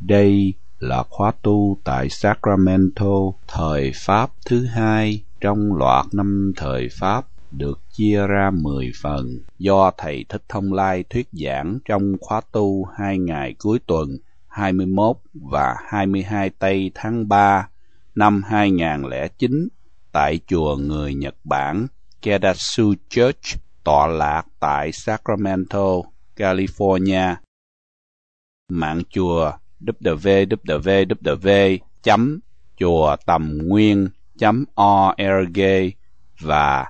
Đây là khóa tu tại Sacramento thời Pháp thứ hai trong loạt 5 thời Pháp được chia ra 10 phần do Thầy Thích Thông Lai thuyết giảng trong khóa tu 2 ngày cuối tuần 21 và 22 tây tháng 3 năm 2009 tại chùa người Nhật Bản Kedasu Church tọa lạc tại Sacramento, California. Mạng chùa www.chuatầm-nguyên.org và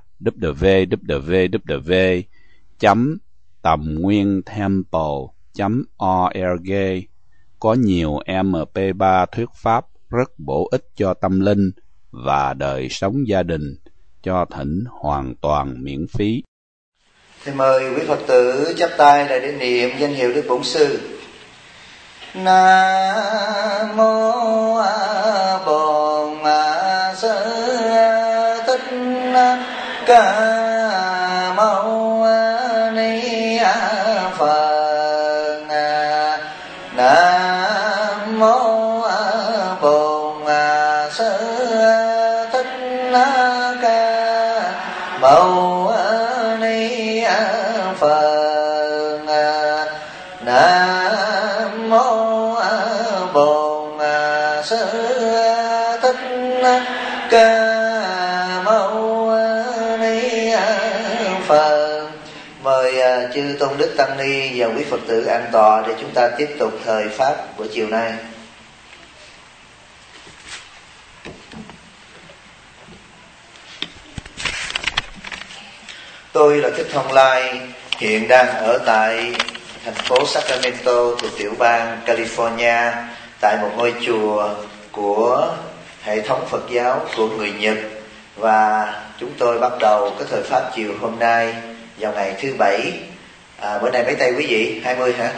www.tầm-nguyên-temple.org có nhiều MP3 thuyết pháp rất bổ ích cho tâm linh và đời sống gia đình, cho thỉnh hoàn toàn miễn phí. Thì mời quý Phật tử chắp tay lại để niệm danh hiệu Đức Bổn Sư. Nam mô Bổn Sư Thích Ca Mâu Ni Phật. Nam mô Bổn Sư Thích Ca Mâu Ni Phật. Nam mô Bổn Sư Thích Ca Mâu Ni Phật. Mời chư tôn đức tăng ni và quý Phật tử an tọa để chúng ta tiếp tục thời pháp buổi chiều nay. Tôi là Thích Thông Lai, hiện đang ở tại thành phố Sacramento thuộc tiểu bang California, tại một ngôi chùa của hệ thống Phật giáo của người Nhật. Và chúng tôi bắt đầu cái thời pháp chiều hôm nay vào ngày thứ Bảy. Bữa nay mấy tây quý vị? 20 hả?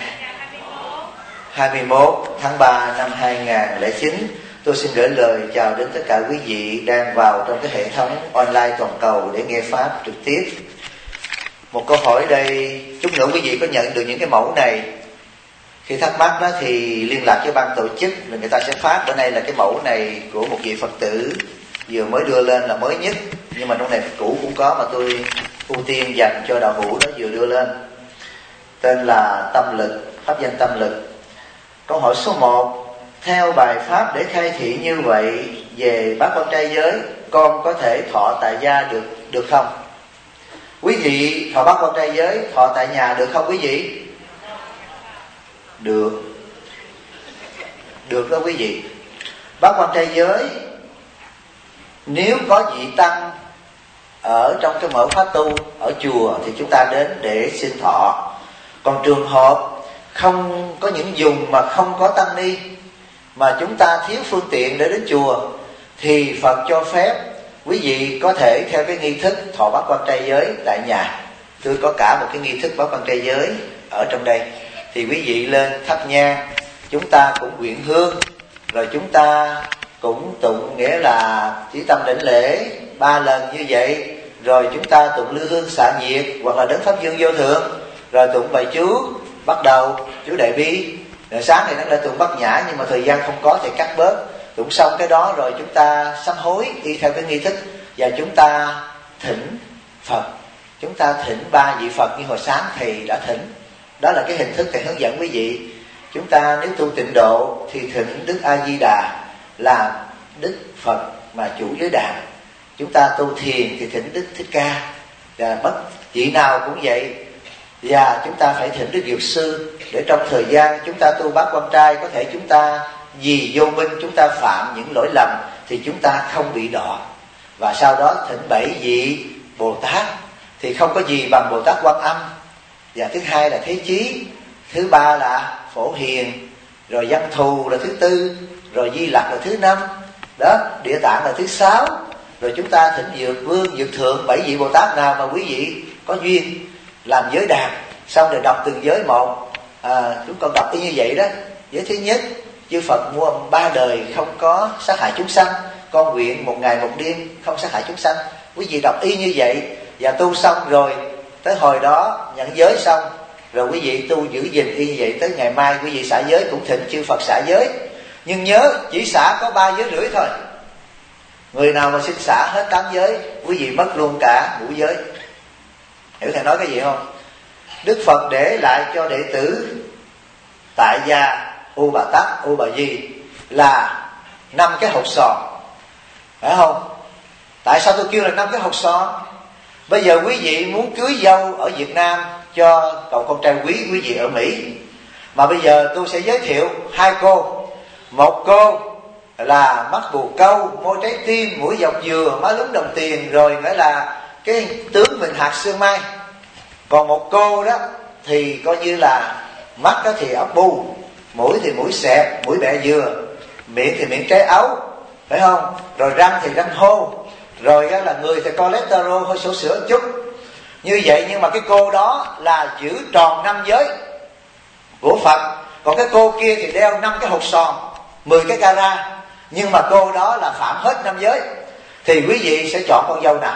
21 tháng 3 năm 2009. Tôi xin gửi lời chào đến tất cả quý vị đang vào trong cái hệ thống online toàn cầu để nghe pháp trực tiếp. Một câu hỏi đây, chút nữa quý vị có nhận được những cái mẫu này, khi thắc mắc đó thì liên lạc với ban tổ chức rồi người ta sẽ phát. Bữa nay là cái mẫu này của một vị Phật tử vừa mới đưa lên là mới nhất, nhưng mà trong này cũ cũng có mà tôi ưu tiên dành cho đạo hữu đó vừa đưa lên. Tên là Tâm Lực, pháp danh Tâm Lực. Câu hỏi số 1: theo bài pháp để khai thị như vậy về bát quan trai giới, con có thể thọ tại gia được không? Quý vị thọ bát quan trai giới thọ tại nhà được không quý vị? Được đó quý vị. Bát quan trai giới nếu có vị tăng ở trong cái mở pháp tu ở chùa thì chúng ta đến để xin thọ. Còn trường hợp không có những vùng mà không có tăng ni, mà chúng ta thiếu phương tiện để đến chùa, thì Phật cho phép quý vị có thể theo cái nghi thức thọ bát quan trai giới tại nhà. Tôi có cả một cái nghi thức bát quan trai giới ở trong đây. Thì quý vị lên thắp nhang, chúng ta cũng nguyện hương, rồi chúng ta cũng tụng, nghĩa là chỉ tâm đảnh lễ 3 lần như vậy. Rồi chúng ta tụng lư hương xạ nhiệt hoặc là đấng pháp dương vô thượng, rồi tụng bài chú. Bắt đầu chú Đại Bi, rồi sáng thì nó lại tụng Bát Nhã, nhưng mà thời gian không có thì cắt bớt. Tụng xong cái đó rồi chúng ta sám hối đi theo cái nghi thức, và chúng ta thỉnh Phật. Chúng ta thỉnh 3 vị Phật như hồi sáng thầy đã thỉnh. Đó là cái hình thức thầy hướng dẫn quý vị. Chúng ta nếu tu tịnh độ thì thỉnh Đức A Di Đà là Đức Phật mà chủ giới đàn. Chúng ta tu thiền thì thỉnh Đức Thích Ca, và bất vị nào cũng vậy. Và chúng ta phải thỉnh Đức Dược Sư, để trong thời gian chúng ta tu bát quan trai, có thể chúng ta vì vô minh chúng ta phạm những lỗi lầm thì chúng ta không bị đọa. Và sau đó thỉnh 7 vị Bồ Tát, thì không có gì bằng Bồ Tát Quan Âm. Và thứ hai là Thế Chí, thứ ba là Phổ Hiền, rồi Văn Thù là thứ tư, rồi Di Lặc là thứ 5 đó, Địa Tạng là thứ 6. Rồi chúng ta thỉnh Dược Vương, Dược Thượng, 7 vị Bồ Tát nào mà quý vị có duyên làm giới đàn. Xong rồi đọc từng giới một. Chúng con đọc như vậy đó. Giới thứ nhất: chư Phật muôn 3 đời không có sát hại chúng sanh, con nguyện 1 ngày 1 đêm không sát hại chúng sanh. Quý vị đọc y như vậy và tu xong rồi, tới hồi đó nhận giới xong rồi quý vị tu giữ gìn y vậy, tới ngày mai quý vị xả giới cũng thỉnh chư Phật xả giới. Nhưng nhớ chỉ xả có 3 giới rưỡi thôi. Người nào mà xin xả hết 8 giới, quý vị mất luôn cả ngũ giới. Hiểu thầy nói cái gì không? Đức Phật để lại cho đệ tử Tại Gia, U Bà Tát, U Bà Di là 5 cái hột sòn, phải không? Tại sao tôi kêu là 5 cái hột sòn? Bây giờ quý vị muốn cưới dâu ở Việt Nam cho cậu con trai quý vị ở Mỹ, mà bây giờ tôi sẽ giới thiệu 2 cô. Một cô là mắt bù câu, môi trái tim, mũi dọc dừa, má lúm đồng tiền, rồi nghĩa là cái tướng mình hạt sương mai. Còn một cô đó thì coi như là mắt đó thì ốc bu, mũi thì mũi xẹp, mũi bẹ dừa, miệng thì miệng trái ấu, phải không? Rồi răng thì răng hô, rồi đó là người thì cholesterol hơi sổ sữa một chút. Như vậy nhưng mà cái cô đó là giữ tròn 5 giới của Phật. Còn cái cô kia thì đeo 5 cái hột sòn, 10 cái cara, nhưng mà cô đó là phạm hết 5 giới. Thì quý vị sẽ chọn con dâu nào?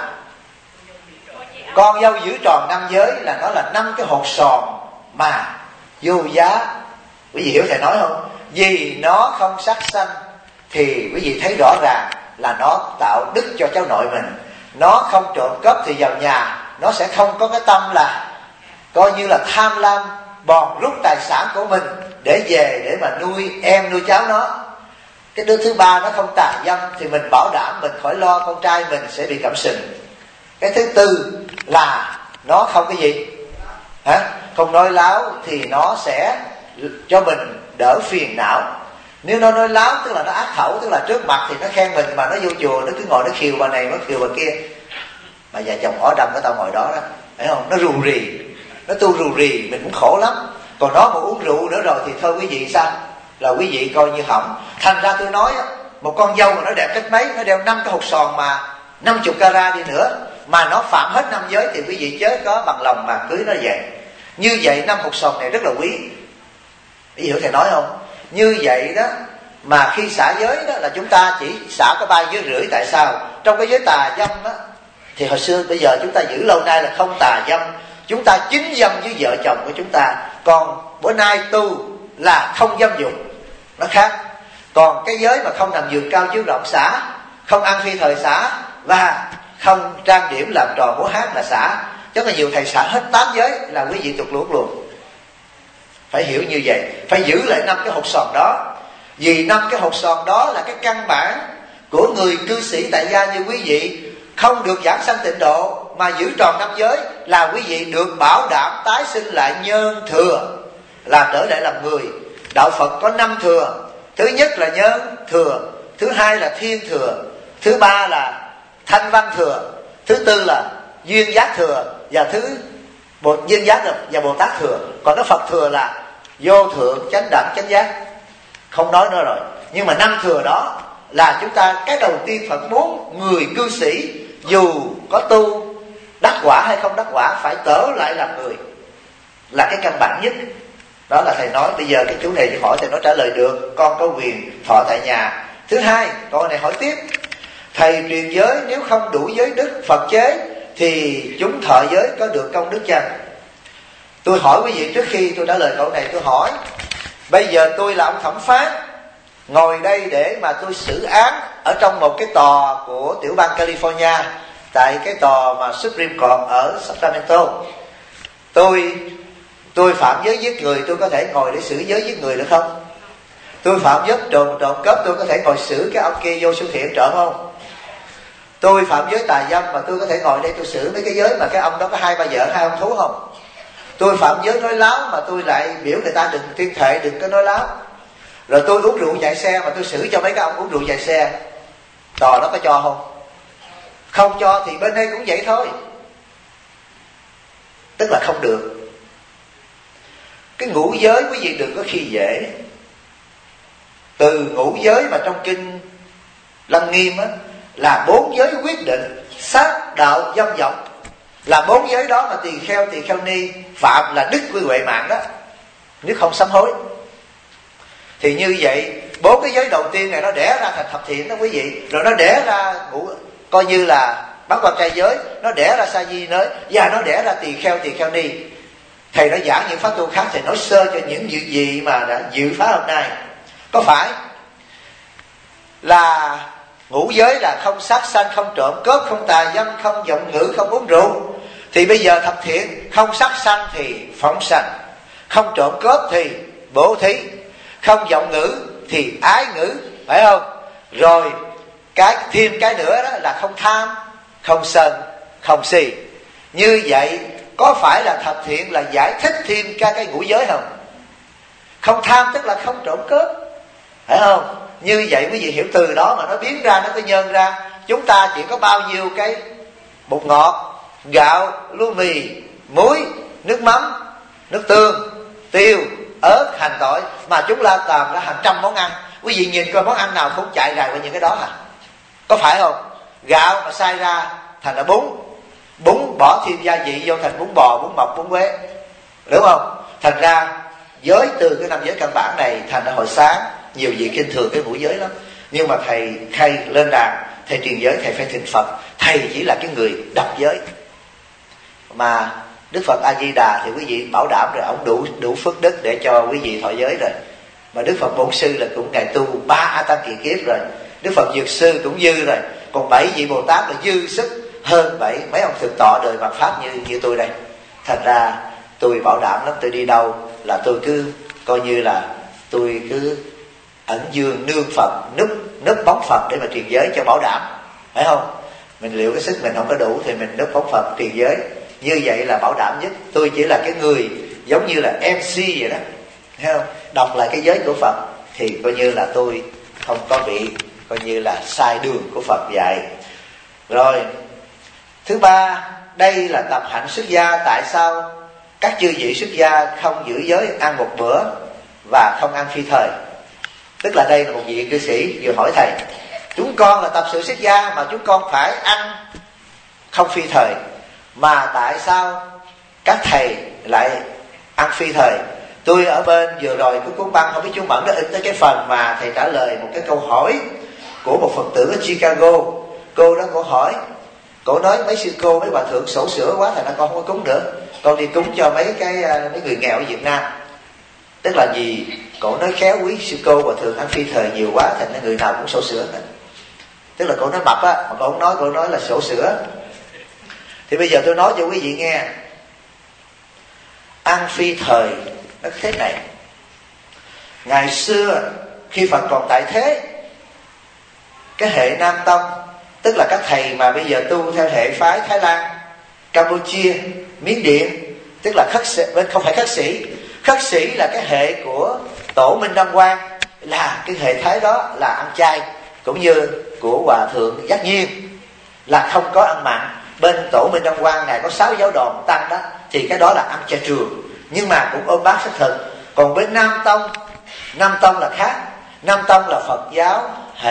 Con dâu giữ tròn 5 giới là nó là 5 cái hột sòn mà vô giá. Quý vị hiểu thầy nói không? Vì nó không sát sanh thì quý vị thấy rõ ràng là nó tạo đức cho cháu nội mình. Nó không trộm cắp thì vào nhà nó sẽ không có cái tâm là coi như là tham lam bòn rút tài sản của mình để về để mà nuôi em nuôi cháu nó. Cái đứa thứ ba nó không tà dâm thì mình bảo đảm mình khỏi lo con trai mình sẽ bị cẩm sình. Cái thứ tư là nó không cái gì không nói láo thì nó sẽ cho mình đỡ phiền não. Nếu nó nói láo tức là nó ác khẩu, tức là trước mặt thì nó khen mình mà nó vô chùa nó cứ ngồi nó khiều bà này nó khiều bà kia. Mà vợ chồng ó đâm của tao ngồi đó đó, phải không? Nó rù rì, nó tu rù rì mình cũng khổ lắm. Còn nó mà uống rượu nữa rồi thì thôi quý vị sao? Là quý vị coi như hỏng. Thành ra tôi nói một con dâu mà nó đẹp cách mấy, nó đeo 5 cái hột sòn mà 50 carat đi nữa mà nó phạm hết 5 giới thì quý vị chớ có bằng lòng mà cưới nó vậy. Như vậy 5 hột sòn này rất là quý. Quý vị hiểu thầy nói không? Như vậy đó mà khi xả giới đó là chúng ta chỉ xả có 3 giới rưỡi. Tại sao? Trong cái giới tà dâm đó thì hồi xưa bây giờ chúng ta giữ lâu nay là không tà dâm, chúng ta chính dâm với vợ chồng của chúng ta. Còn bữa nay tu là không dâm dục, nó khác. Còn cái giới mà không nằm giường cao chiếu rộng xả, không ăn phi thời xả, và không trang điểm làm trò múa hát là xả. Chắc là nhiều thầy xả hết 8 giới là quý vị tụt lút luôn. Phải hiểu như vậy, phải giữ lại 5 cái hột sòn đó. Vì 5 cái hột sòn đó là cái căn bản của người cư sĩ tại gia như quý vị. Không được giảng sanh tịnh độ mà giữ tròn 5 giới là quý vị được bảo đảm tái sinh lại nhân thừa, là trở lại làm người. Đạo Phật có 5 thừa. Thứ nhất là nhân thừa, thứ hai là thiên thừa, thứ ba là thanh văn thừa, thứ tư là duyên giác thừa, và duyên giác và Bồ Tát thừa. Còn cái Phật thừa là vô thượng chánh đẳng chánh giác, không nói nữa rồi. Nhưng mà 5 thừa đó là chúng ta, cái đầu tiên Phật muốn người cư sĩ dù có tu đắc quả hay không đắc quả phải trở lại làm người, là cái căn bản nhất. Đó là thầy nói. Bây giờ cái chú này hỏi thầy nói trả lời được, con có quyền thọ tại nhà. Thứ hai, câu này hỏi tiếp, thầy truyền giới nếu không đủ giới đức Phật chế thì chúng thọ giới có được công đức chăng? Tôi hỏi quý vị trước khi tôi trả lời câu này, tôi hỏi bây giờ tôi là ông thẩm phán ngồi đây để mà tôi xử án ở trong một cái tòa của tiểu bang California, tại cái tòa mà Supreme Court ở Sacramento. Tôi phạm giới giết người, tôi có thể ngồi để xử giới giết người được không? Tôi phạm giới trộm cắp, tôi có thể ngồi xử cái ông kia vô siêu thị trộm không? Tôi phạm giới tà dâm mà tôi có thể ngồi đây tôi xử mấy cái giới mà cái ông đó có 2-3 vợ 2 ông thú không? Tôi phạm giới nói láo mà tôi lại biểu người ta đừng tuyên thệ đừng có nói láo. Rồi tôi uống rượu chạy xe mà tôi xử cho mấy cái ông uống rượu chạy xe, tòa đó có cho không? Không cho thì bên đây cũng vậy thôi, tức là không được. Cái ngũ giới quý vị đừng có khi dễ. Từ ngũ giới mà trong kinh Lăng Nghiêm á, là 4 giới quyết định, sát đạo dâm vọng, là 4 giới đó mà tỳ kheo ni phạm là đức quy huệ mạng đó, nếu không sám hối. Thì như vậy 4 cái giới đầu tiên này nó đẻ ra thành thập thiện đó quý vị, rồi nó đẻ ra coi như là bát quan trai giới, nó đẻ ra sa di giới, và nó đẻ ra tỳ kheo ni. Thầy đã giảng những pháp tu khác, thầy nói sơ cho những việc gì mà đã dự phá hôm nay. Có phải là ngũ giới là không sát sanh, không trộm cướp, không tà dâm, không giọng ngữ, không uống rượu? Thì bây giờ thập thiện không sát sanh thì phóng sanh, không trộm cướp thì bố thí, không giọng ngữ thì ái ngữ, phải không? Rồi thêm cái nữa đó là không tham, không sân, không si. Như vậy có phải là thập thiện là giải thích thêm cái ngũ giới không? Không tham tức là không trộm cướp, phải không? Như vậy quý vị hiểu từ đó mà nó biến ra, nó có nhân ra. Chúng ta chỉ có bao nhiêu cái bột ngọt, gạo, lúa mì, muối, nước mắm, nước tương, tiêu, ớt, hành tỏi, mà chúng ta làm ra hàng trăm món ăn. Quý vị nhìn coi món ăn nào cũng chạy dài qua những cái đó hả? Có phải không? Gạo mà xay ra thành là bún, bún bỏ thêm gia vị vô thành bún bò, bún mọc, bún quế, đúng không? Thành ra giới từ cái năm giới căn bản này, thành ra hồi sáng nhiều vị kinh thường cái ngũ giới lắm. Nhưng mà thầy khai lên đàn, thầy truyền giới, thầy phải thỉnh Phật. Thầy chỉ là cái người đọc giới, mà Đức Phật A Di Đà thì quý vị bảo đảm rồi, ông đủ phước đức để cho quý vị thọ giới rồi. Mà Đức Phật Bổn Sư là cũng ngày tu 3 A Tăng Kỳ Kiếp rồi. Đức Phật Dược Sư cũng dư rồi. Còn 7 vị Bồ Tát là dư sức hơn mấy ông thực tọa đời mặt pháp như tôi đây. Thành ra tôi bảo đảm lắm, tôi đi đâu là tôi cứ coi như là tôi cứ ẩn dương nương Phật, núp bóng Phật để mà truyền giới cho bảo đảm, phải không? Mình liệu cái sức mình không có đủ thì mình núp bóng Phật truyền giới, như vậy là bảo đảm nhất. Tôi chỉ là cái người giống như là MC vậy đó, thấy không? Đọc lại cái giới của Phật thì coi như là tôi không có bị coi như là sai đường của Phật dạy. Rồi thứ ba, đây là tập hạnh xuất gia. Tại sao các chư vị xuất gia không giữ giới ăn một bữa và không ăn phi thời? Tức là đây là một vị cư sĩ vừa hỏi thầy, chúng con là tập sự xuất gia mà chúng con phải ăn không phi thời, mà tại sao các thầy lại ăn phi thời? Tôi ở bên vừa rồi cái cuốn băng, không biết chú Mẫn đã in tới cái phần mà thầy trả lời một cái câu hỏi của một Phật tử ở Chicago. Cô đó, cô hỏi, cô nói mấy sư cô, mấy bà thượng sổ sửa quá, thành ra con không có cúng nữa, con đi cúng cho mấy người nghèo ở Việt Nam. Tức là vì cổ nói khéo quý sư cô và thường ăn phi thời nhiều quá, thành ra người nào cũng sổ sữa nữa. Tức là cổ nói mập á, mà cổ không nói, cổ nói là sổ sữa. Thì bây giờ tôi nói cho quý vị nghe, ăn phi thời nó thế này. Ngày xưa khi Phật còn tại thế, cái hệ Nam Tông, tức là các thầy mà bây giờ tu theo hệ phái Thái Lan, Campuchia, Miến Điện, tức là khất sĩ, không phải khất sĩ. Khất sĩ là cái hệ của Tổ Minh Đăng Quang, là cái hệ thái đó là ăn chay, cũng như của Hòa Thượng Giác Nhiên là không có ăn mặn. Bên Tổ Minh Đăng Quang này có 6 giáo đoàn tăng đó, thì cái đó là ăn chay trường, nhưng mà cũng ôm bát xác thực. Còn bên Nam Tông là khác. Nam Tông là Phật giáo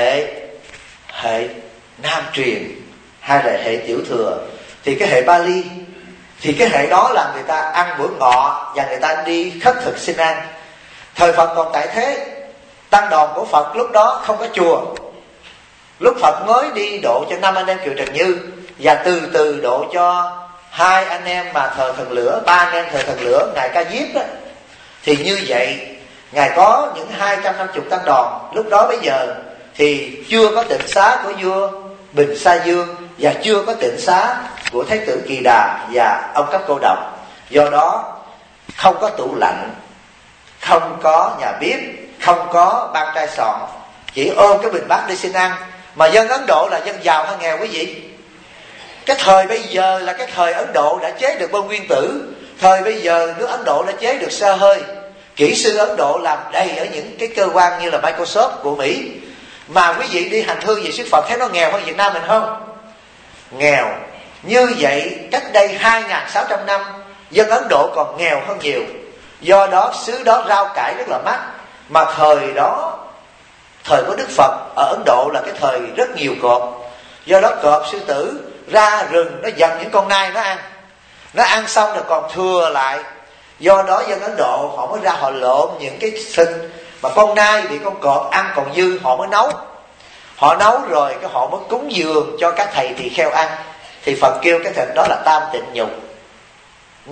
hệ Nam truyền hay là hệ tiểu thừa. Thì cái hệ Bali, thì cái hệ đó là người ta ăn bữa ngọ và người ta đi khất thực xin ăn. Thời Phật còn tại thế, tăng đoàn của Phật lúc đó không có chùa. Lúc Phật mới đi độ cho 5 anh em Kiều Trần Như, và từ từ độ cho 2 anh em mà thờ thần lửa, 3 anh em thờ thần lửa, Ngài Ca Diếp đó. Thì như vậy Ngài có những 250 tăng đoàn. Lúc đó bây giờ thì chưa có tịnh xá của vua Bình Sa Dương, và chưa có tịnh xá của Thái tử Kỳ Đà và ông Cấp Cô Độc. Do đó không có tủ lạnh, không có nhà bếp, không có ban trai sọn, chỉ ôm cái bình bát đi xin ăn. Mà dân Ấn Độ là dân giàu hay nghèo quý vị? Cái thời bây giờ là cái thời Ấn Độ đã chế được bom nguyên tử. Thời bây giờ nước Ấn Độ đã chế được xe hơi. Kỹ sư Ấn Độ làm đầy ở những cái cơ quan như là Microsoft của Mỹ. Mà quý vị đi hành hương về Đức Phật thấy nó nghèo hơn Việt Nam mình không? Nghèo. Như vậy cách đây 2.600 năm dân Ấn Độ còn nghèo hơn nhiều. Do đó xứ đó rau cải rất là mắc. Mà thời đó, thời của Đức Phật ở Ấn Độ là cái thời rất nhiều cọp. Do đó cọp sư tử ra rừng nó giật những con nai nó ăn. Nó ăn xong rồi còn thừa lại. Do đó dân Ấn Độ họ mới ra họ lộn những cái thịt mà con nai bị con cọp ăn còn dư, họ mới nấu. Họ nấu rồi cái họ mới cúng dường cho các thầy tỳ kheo ăn. Thì Phật kêu cái thịt đó là tam tịnh nhục.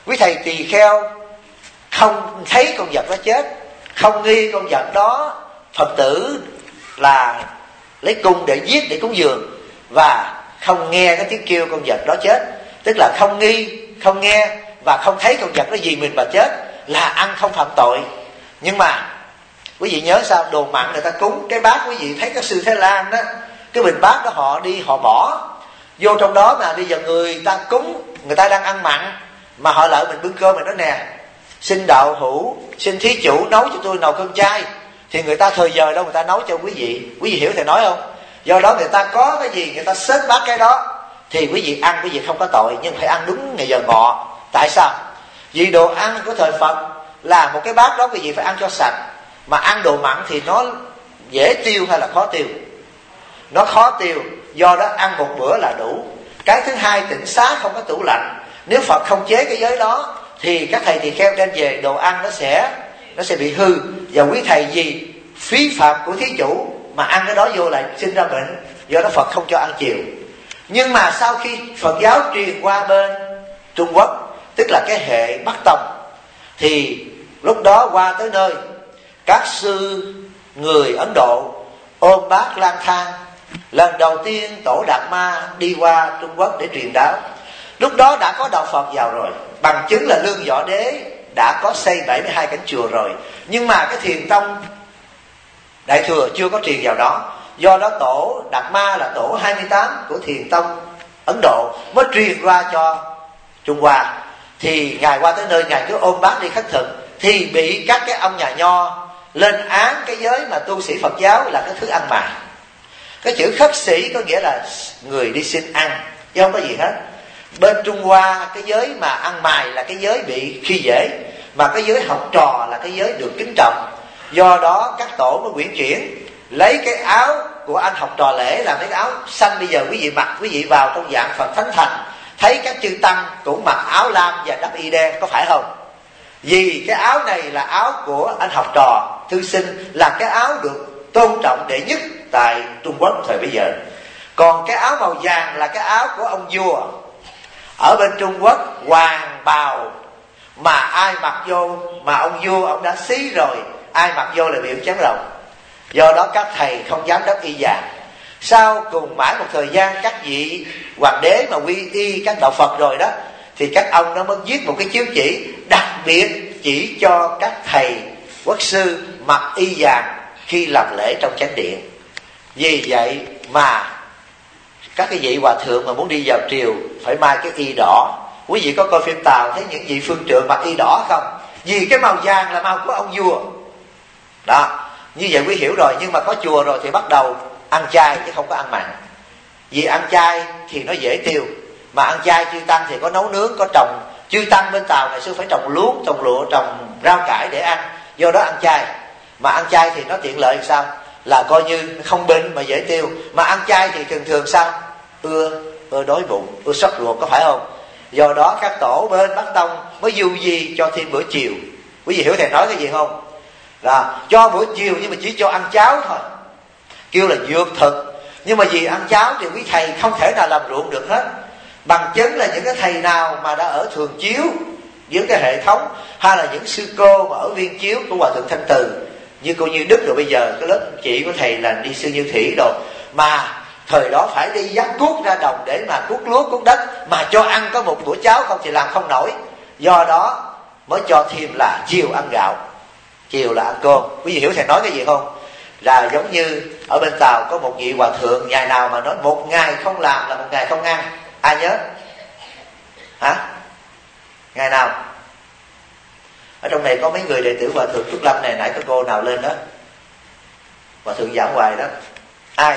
quý thầy tỳ kheo không thấy con vật đó chết, không nghi con vật đó Phật tử là lấy cung để giết để cúng dường, và không nghe cái tiếng kêu con vật đó chết, tức là không nghi, không nghe và không thấy con vật đó vì mình mà chết, là ăn không phạm tội. Nhưng mà quý vị nhớ sao, đồ mặn người ta cúng cái bát, quý vị thấy các sư Thái Lan đó, cái bình bát đó họ đi họ bỏ vô trong đó, mà bây giờ người ta cúng, người ta đang ăn mặn mà họ lợi mình bưng cơm, mình nói nè, xin đạo hữu, xin thí chủ nấu cho tôi nồi cơm chay, thì người ta thời giờ đâu người ta nấu cho quý vị hiểu thầy nói không? Do đó người ta có cái gì người ta xếp bát cái đó, thì quý vị ăn, quý vị không có tội, nhưng phải ăn đúng ngày giờ ngọ. Tại sao? Vì đồ ăn của thời Phật là một cái bát đó quý vị phải ăn cho sạch, mà ăn đồ mặn thì nó dễ tiêu hay là khó tiêu? Nó khó tiêu, do đó ăn một bữa là đủ. Cái thứ hai, tịnh xá không có tủ lạnh. Nếu Phật không chế cái giới đó thì các thầy tỳ kheo đem về đồ ăn nó sẽ bị hư, và quý thầy gì phí phạm của thí chủ mà ăn cái đó vô lại sinh ra bệnh. Do đó Phật không cho ăn chiều. Nhưng mà sau khi Phật giáo truyền qua bên Trung Quốc, tức là cái hệ Bắc Tông, thì lúc đó qua tới nơi, các sư người Ấn Độ ôm bát lang thang. Lần đầu tiên Tổ Đạt Ma đi qua Trung Quốc để truyền đạo. Lúc đó đã có đạo Phật vào rồi, bằng chứng là Lương Võ Đế đã có xây 72 cánh chùa rồi. Nhưng mà cái Thiền Tông Đại Thừa chưa có truyền vào đó. Do đó Tổ Đạt Ma là tổ 28 của Thiền Tông Ấn Độ mới truyền qua cho Trung Hoa. Thì Ngài qua tới nơi, Ngài cứ ôm bát đi khất thực, thì bị các cái ông nhà nho lên án cái giới mà tu sĩ Phật giáo là cái thứ ăn mày. Cái chữ khất sĩ có nghĩa là người đi xin ăn, chứ không có gì hết. Bên Trung Hoa cái giới mà ăn mày là cái giới bị khi dễ, mà cái giới học trò là cái giới được kính trọng. Do đó các tổ mới quyển chuyển, lấy cái áo của anh học trò lễ làm cái áo xanh bây giờ quý vị mặc, quý vị vào trong dạng Phật Thánh Thành thấy các chư tăng cũng mặc áo lam và đắp y đen, có phải không? Vì cái áo này là áo của anh học trò thư sinh, là cái áo được tôn trọng đệ nhất tại Trung Quốc thời bây giờ. Còn cái áo màu vàng là cái áo của ông vua. Ở bên Trung Quốc hoàng bào mà ai mặc vô mà ông vua ông đã xí rồi, ai mặc vô là bị chém đầu. Do đó các thầy không dám đắp y vàng. Sau cùng mãi một thời gian các vị hoàng đế mà quy y các đạo Phật rồi đó, thì các ông nó mới viết một cái chiếu chỉ đặc biệt chỉ cho các thầy quốc sư mặc y vàng khi làm lễ trong chánh điện. Vì vậy mà các cái vị hòa thượng mà muốn đi vào triều phải mai cái y đỏ. Quý vị có coi phim Tàu thấy những vị phương trượng mặc y đỏ không? Vì cái màu vàng là màu của ông vua đó. Như vậy quý hiểu rồi. Nhưng mà có chùa rồi thì bắt đầu ăn chay chứ không có ăn mặn. Vì ăn chay thì nó dễ tiêu, mà ăn chay chư tăng thì có nấu nướng, có trồng. Chư tăng bên Tàu ngày xưa phải trồng luống, trồng lụa, trồng rau cải để ăn. Do đó ăn chay. Mà ăn chay thì nó tiện lợi sao? Là coi như không bệnh mà dễ tiêu. Mà ăn chay thì thường thường sao? Ưa đói bụng, ưa sốt ruột, có phải không? Do đó các tổ bên Bắc Tông mới du di cho thêm bữa chiều. Quý vị hiểu thầy nói cái gì không? Là cho bữa chiều nhưng mà chỉ cho ăn cháo thôi, kêu là dược thực. Nhưng mà vì ăn cháo thì quý thầy không thể nào làm ruộng được hết. Bằng chứng là những cái thầy nào mà đã ở Thường Chiếu với cái hệ thống, hay là những sư cô mà ở Viên Chiếu của Hòa Thượng Thanh Từ, như cô Như Đức rồi bây giờ cái lớp chị của thầy là đi sư Như Thủy rồi, mà thời đó phải đi dắt cuốc ra đồng để mà cuốc lúa cuốc đất, mà cho ăn có một bữa cháo không thì làm không nổi. Do đó mới cho thêm là chiều ăn gạo, chiều là ăn cơm. Quý vị hiểu thầy nói cái gì không? Là giống như ở bên Tàu có một vị hòa thượng, ngày nào mà nói một ngày không làm là một ngày không ăn. Ai nhớ? Hả? Ngày nào? Ở trong này có mấy người đệ tử hòa thượng Trúc Lâm này, nãy có cô nào lên đó, hòa thượng giảng hoài đó. Ai?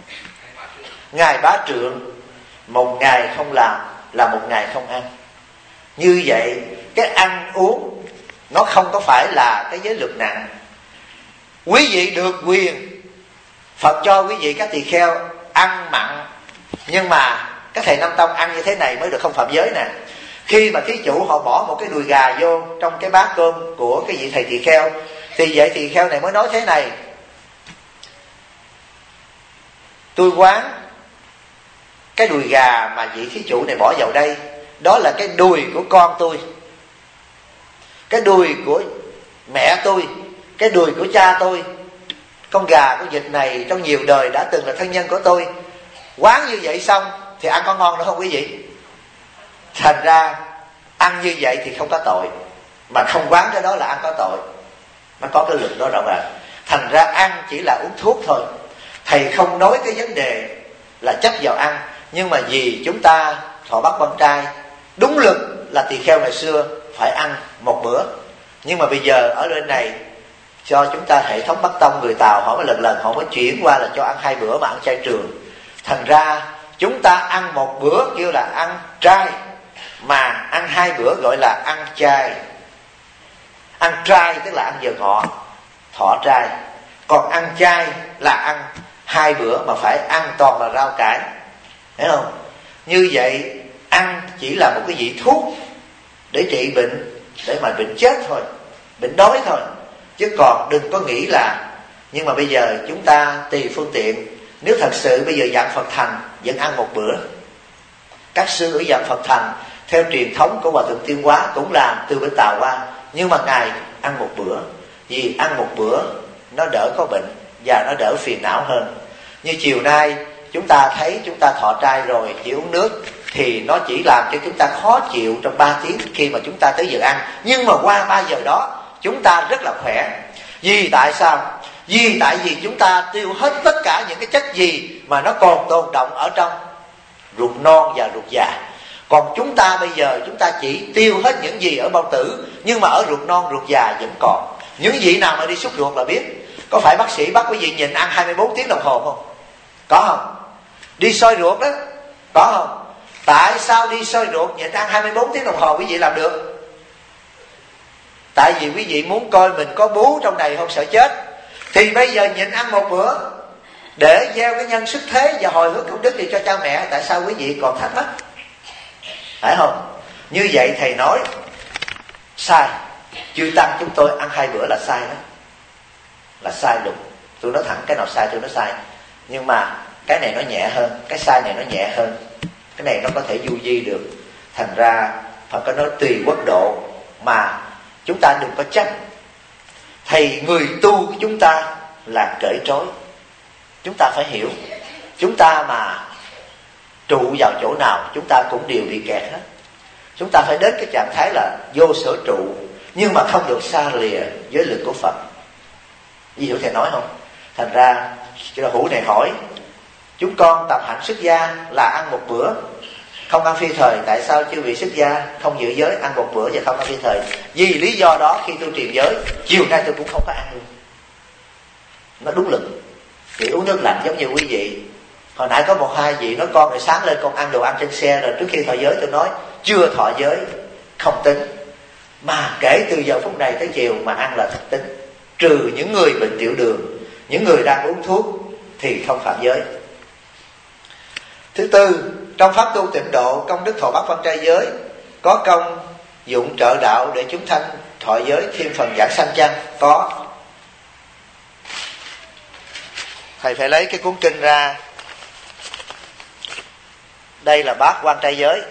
Ngài Bá Trượng. Một ngày không làm là một ngày không ăn. Như vậy cái ăn uống nó không có phải là cái giới luật nặng. Quý vị được quyền, Phật cho quý vị các tỳ kheo ăn mặn, nhưng mà các thầy Nam Tông ăn như thế này mới được không phạm giới nè. Khi mà thí chủ họ bỏ một cái đùi gà vô trong cái bát cơm của cái vị thầy tỳ kheo, thì vậy tỳ kheo này mới nói thế này: tôi quán cái đùi gà mà vị thí chủ này bỏ vào đây, đó là cái đùi của con tôi, cái đùi của mẹ tôi, cái đùi của cha tôi, con gà con vịt này trong nhiều đời đã từng là thân nhân của tôi, quán như vậy xong thì ăn có ngon nữa không quý vị? Thành ra ăn như vậy thì không có tội, mà không quán cái đó là ăn có tội. Nó có cái luật đó rõ ràng. Thành ra ăn chỉ là uống thuốc thôi. Thầy không nói cái vấn đề là chấp vào ăn, nhưng mà vì chúng ta thọ bắt quan trai, đúng luật là tỳ kheo ngày xưa phải ăn một bữa. Nhưng mà bây giờ ở bên này cho chúng ta hệ thống Bắc Tông, người Tàu họ mới lần họ mới chuyển qua là cho ăn 2 bữa mà ăn chay trường. Thành ra chúng ta ăn một bữa kêu là ăn trai, mà ăn 2 bữa gọi là ăn chay. Ăn trai tức là ăn giờ ngọ, thọ trai. Còn ăn chay là ăn 2 bữa mà phải ăn toàn là rau cải, hiểu không? Như vậy ăn chỉ là một cái vị thuốc để trị bệnh, để mà bệnh chết thôi, bệnh đói thôi, chứ còn đừng có nghĩ là. Nhưng mà bây giờ chúng ta tùy phương tiện. Nếu thật sự bây giờ dạng Phật thành vẫn ăn một bữa. Các sư ở dạng Phật thành theo truyền thống của Hòa Thượng Tiên Hóa cũng làm từ bên Tàu qua, nhưng mà ngài ăn một bữa. Vì ăn một bữa nó đỡ có bệnh và nó đỡ phiền não hơn. Như chiều nay chúng ta thấy chúng ta thọ trai rồi chỉ uống nước thì nó chỉ làm cho chúng ta khó chịu trong 3 tiếng khi mà chúng ta tới giờ ăn. Nhưng mà qua 3 giờ đó chúng ta rất là khỏe. Vì tại sao? Tại vì chúng ta tiêu hết tất cả những cái chất gì mà nó còn tồn động ở trong ruột non và ruột già. Còn chúng ta bây giờ chúng ta chỉ tiêu hết những gì ở bao tử, nhưng mà ở ruột non ruột già vẫn còn. Những vị nào mà đi xúc ruột là biết. Có phải bác sĩ bắt quý vị nhịn ăn 24 tiếng đồng hồ không? Có không? Đi soi ruột đó, có không? Tại sao đi soi ruột nhịn ăn 24 tiếng đồng hồ quý vị làm được? Tại vì quý vị muốn coi mình có bú trong này không sợ chết. Thì bây giờ nhịn ăn một bữa để gieo cái nhân sức thế và hồi hướng công đức thì cho cha mẹ. Tại sao quý vị còn thắc mắc? Phải không? Như vậy thầy nói sai. Chư tăng chúng tôi ăn 2 bữa là sai đó, là sai đúng. Tôi nói thẳng cái nào sai tôi nói sai. Nhưng mà cái này nó nhẹ hơn, cái sai này nó nhẹ hơn. Cái này nó có thể du di được. Thành ra Phật có nói tùy quốc độ, mà chúng ta đừng có chấp. Thầy người tu của chúng ta là cởi trói. Chúng ta phải hiểu, chúng ta mà trụ vào chỗ nào chúng ta cũng đều bị kẹt hết. Chúng ta phải đến cái trạng thái là vô sở trụ, nhưng mà không được xa lìa giới luật của Phật. Hiểu thầy nói không? Thành ra Hữu này hỏi, chúng con tập hạnh xuất gia là ăn một bữa, không ăn phi thời. Tại sao chư vị xuất gia không giữ giới, ăn một bữa và không ăn phi thời? Vì lý do đó khi tôi truyền giới, chiều nay tôi cũng không có ăn luôn. Nó đúng lực. Thì uống nước lạnh giống như quý vị. Hồi nãy có 1-2 vị nói con rồi sáng lên con ăn đồ ăn trên xe rồi trước khi thọ giới. Tôi nói chưa thọ giới không tính, mà kể từ giờ phút này tới chiều mà ăn là thật tính. Trừ những người bệnh tiểu đường, những người đang uống thuốc thì không phạm giới. Thứ tư, trong pháp tu tịnh độ, công đức thọ bát quan trai giới có công dụng trợ đạo để chúng sanh thọ giới thêm phần giảng sanh chăng? Có. Thầy phải lấy cái cuốn kinh ra. Đây là bát quan trai giới,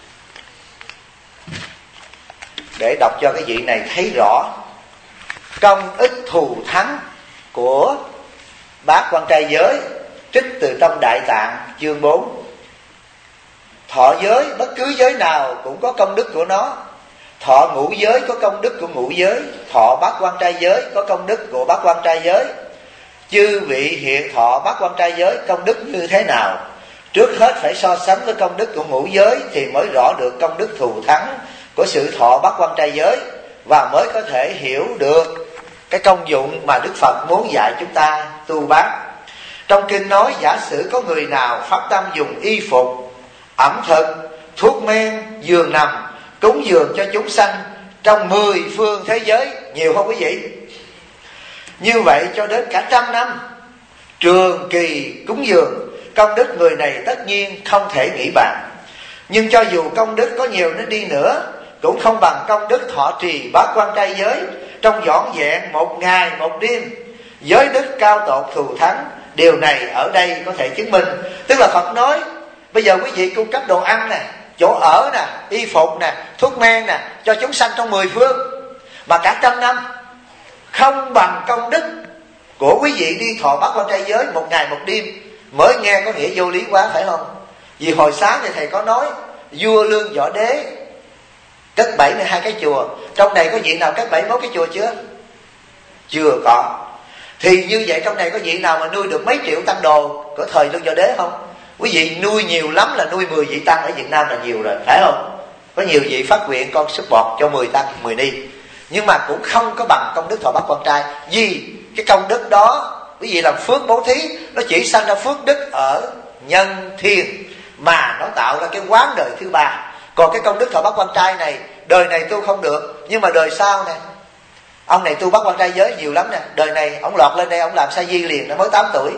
để đọc cho cái vị này thấy rõ công ích thù thắng của bát quan trai giới, trích từ trong Đại Tạng chương 4. Thọ giới, bất cứ giới nào cũng có công đức của nó. Thọ ngũ giới có công đức của ngũ giới, thọ bát quan trai giới có công đức của bát quan trai giới. Chư vị hiện thọ bát quan trai giới công đức như thế nào? Trước hết phải so sánh với công đức của ngũ giới thì mới rõ được công đức thù thắng của sự thọ bát quan trai giới, và mới có thể hiểu được cái công dụng mà Đức Phật muốn dạy chúng ta tu bát. Trong kinh nói, giả sử có người nào phát tâm dùng y phục, ẩm thực, thuốc men, giường nằm cúng dường cho chúng sanh trong 10 phương thế giới, nhiều không quý vị? Như vậy cho đến cả 100 năm trường kỳ cúng dường, công đức người này tất nhiên không thể nghĩ bàn. Nhưng cho dù công đức có nhiều đến đi nữa, cũng không bằng công đức thọ trì bát quan trai giới trong vỏn vẹn 1 ngày 1 đêm. Giới đức cao tột thù thắng, điều này ở đây có thể chứng minh. Tức là Phật nói bây giờ quý vị cung cấp đồ ăn nè, chỗ ở nè, y phục nè, thuốc men nè cho chúng sanh trong 10 phương. mà cả trăm năm, không bằng công đức của quý vị đi thọ bát quan trai giới một ngày một đêm. Mới nghe có nghĩa vô lý quá phải không? Vì hồi sáng thì thầy có nói vua Lương Võ Đế cất 72 cái chùa, trong này có vị nào cất 71 cái chùa chưa? Chưa có. Thì như vậy trong này có vị nào mà nuôi được mấy triệu tăng đồ của thời Lương Võ Đế không? Quý vị nuôi nhiều lắm là nuôi 10 vị tăng ở Việt Nam là nhiều rồi, phải không? Có nhiều vị phát nguyện con sức bọt cho 10 tăng, 10 ni. Nhưng mà cũng không có bằng công đức thọ bát quan trai. Vì cái công đức đó quý vị làm phước bố thí, nó chỉ sanh ra phước đức ở nhân thiên, mà nó tạo ra cái quán đời thứ ba. Còn cái công đức thọ bát quan trai này, đời này tu không được, nhưng mà đời sau nè, ông này tu bát quan trai giới nhiều lắm nè. Đời này ông lọt lên đây, ông làm sa di liền, nó mới 8 tuổi.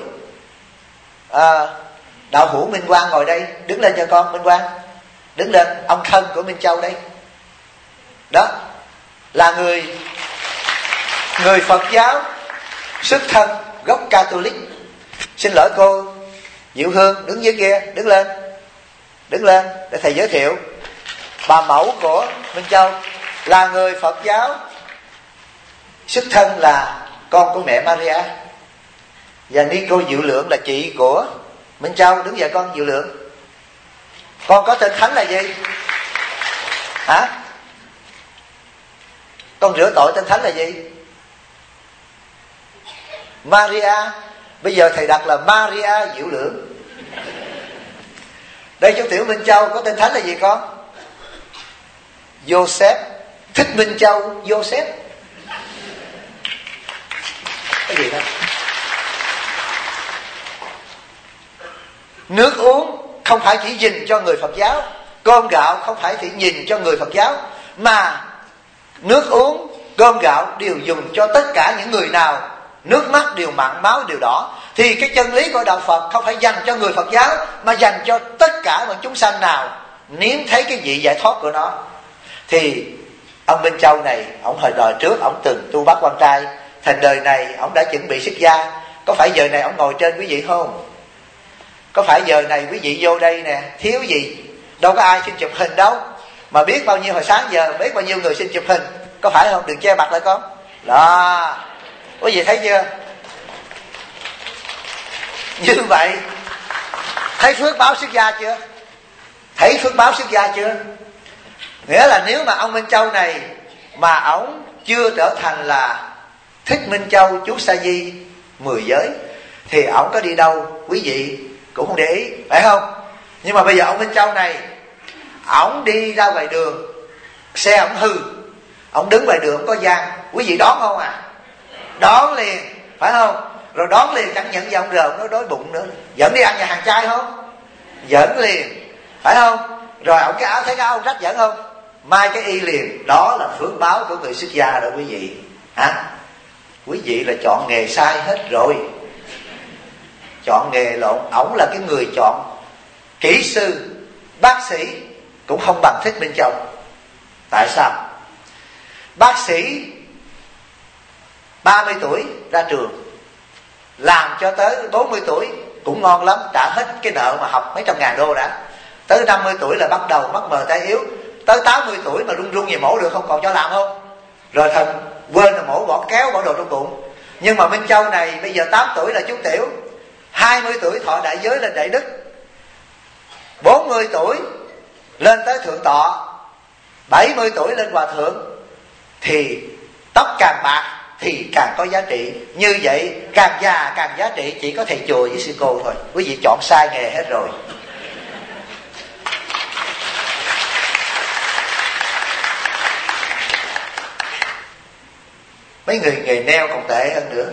Đạo hữu Minh Quang ngồi đây, đứng lên cho con. Minh Quang đứng lên, ông thân của Minh Châu đây. Đó là người Phật giáo xuất thân gốc Catholic. Xin lỗi cô Diệu Hương, đứng dưới kia, đứng lên để thầy giới thiệu. Bà mẫu của Minh Châu là người Phật giáo, xuất thân là con của mẹ Maria. Và ni cô Diệu Lượng là chị của Minh Châu. Đứng dậy con Diệu Lượng. Con có tên thánh là gì? Hả? Con rửa tội tên thánh là gì? Maria. Bây giờ thầy đặt là Maria Diệu Lượng. Đây chú tiểu Minh Châu có tên thánh là gì con? Joseph. Thích Minh Châu Joseph. Cái gì đó? Nước uống không phải chỉ dành cho người Phật giáo, cơm gạo không phải chỉ nhìn cho người Phật giáo, mà nước uống, cơm gạo đều dùng cho tất cả những người nào nước mắt đều mặn, máu đều đỏ. Thì cái chân lý của đạo Phật không phải dành cho người Phật giáo, mà dành cho tất cả những chúng sanh nào nếm thấy cái vị giải thoát của nó. Thì ông Minh Châu này, ông hồi đời trước ông từng tu bát quan trai, thành đời này ông đã chuẩn bị xuất gia. Có phải giờ này ông ngồi trên quý vị không? Có phải giờ này quý vị vô đây nè, thiếu gì? Đâu có ai xin chụp hình đâu, mà biết bao nhiêu hồi sáng giờ, biết bao nhiêu người xin chụp hình. Có phải không? Đừng che mặt lại con. Đó, quý vị thấy chưa? Như vậy thấy phước báo xuất gia chưa? Thấy phước báo xuất gia chưa? Nghĩa là nếu mà ông Minh Châu này mà ổng chưa trở thành là Thích Minh Châu chú Sa Di 10 giới thì ổng có đi đâu quý vị cũng không để ý, phải không? Nhưng mà bây giờ ông Minh Châu này, ổng đi ra ngoài đường, xe ổng hư, ổng đứng ngoài đường có gian, quý vị đón không à? Đón liền, phải không? Rồi đón liền chẳng nhận gì ông rờ, nó đói bụng nữa, dẫn đi ăn nhà hàng trai không? Dẫn liền, phải không? Rồi ổng cái áo, thấy cái áo rách dẫn không? Mai cái y liền. Đó là phước báo của người xuất gia đó quý vị. Hả? Quý vị là chọn nghề sai hết rồi, chọn nghề lộn. Ổng là cái người chọn kỹ sư, bác sĩ cũng không bằng Thích Minh Châu. Tại sao? Bác sĩ 30 tuổi ra trường, làm cho tới 40 tuổi cũng ngon lắm, trả hết cái nợ mà học mấy trăm ngàn đô đã. Tới 50 tuổi là bắt đầu mắt mờ tay yếu. Tới 80 tuổi mà run run gì mổ được không, còn cho làm không? Rồi thần quên là mổ, bỏ kéo, bỏ đồ trong bụng. Nhưng mà Minh Châu này bây giờ 8 tuổi là chú tiểu, 20 tuổi thọ đại giới lên đại đức, 40 tuổi lên tới thượng tọa, 70 tuổi lên hòa thượng. Thì tóc càng bạc thì càng có giá trị. Như vậy càng già càng giá trị. Chỉ có thầy chùa với sư cô thôi. Quý vị chọn sai nghề hết rồi. Mấy người nghề neo còn tệ hơn nữa.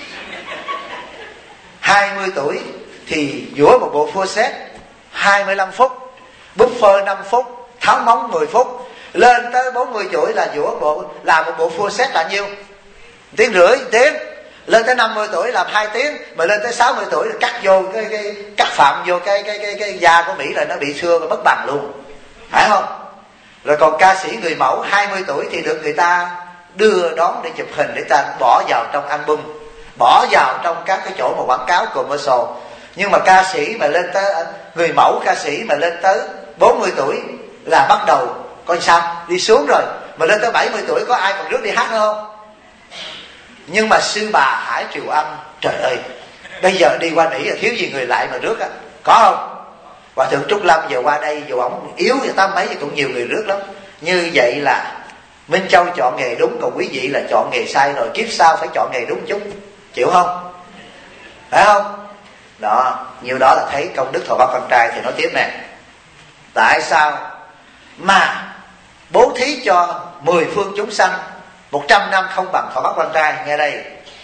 20 tuổi thì dũa một bộ phua set 25 phút, buffer 5 phút, tháo móng 10 phút. Lên tới 40 tuổi là dũa bộ, làm một bộ phua set là nhiêu? 1,5 tiếng, 1 tiếng. Lên tới 50 tuổi làm 2 tiếng. Mà lên tới 60 tuổi là cắt vô cắt phạm vô cái da của Mỹ là nó bị xưa và mất bằng luôn, phải không? Rồi còn ca sĩ người mẫu 20 tuổi thì được người ta đưa đón để chụp hình, để ta bỏ vào trong album, bỏ vào trong các cái chỗ mà quảng cáo commercial. Nhưng mà ca sĩ mà lên tới, người mẫu ca sĩ mà lên tới 40 tuổi là bắt đầu coi sao đi xuống rồi. Mà lên tới 70 tuổi có ai còn rước đi hát nữa không? Nhưng mà sư bà Hải Triều Âm, trời ơi, bây giờ đi qua Mỹ là thiếu gì người lại mà rước á, có không? Hòa thượng Trúc Lâm giờ qua đây dù ổng yếu vậy tám mấy thì cũng nhiều người rước lắm. Như vậy là Minh Châu chọn nghề đúng, còn quý vị là chọn nghề sai rồi, kiếp sau phải chọn nghề đúng chút, chịu không? Phải không? Đó, nhiều đó là thấy công đức Thọ Bát Quan Trai. Thì nói tiếp nè, tại sao mà bố thí cho 10 phương chúng sanh 100 năm không bằng Thọ Bát Quan Trai? Nghe đây,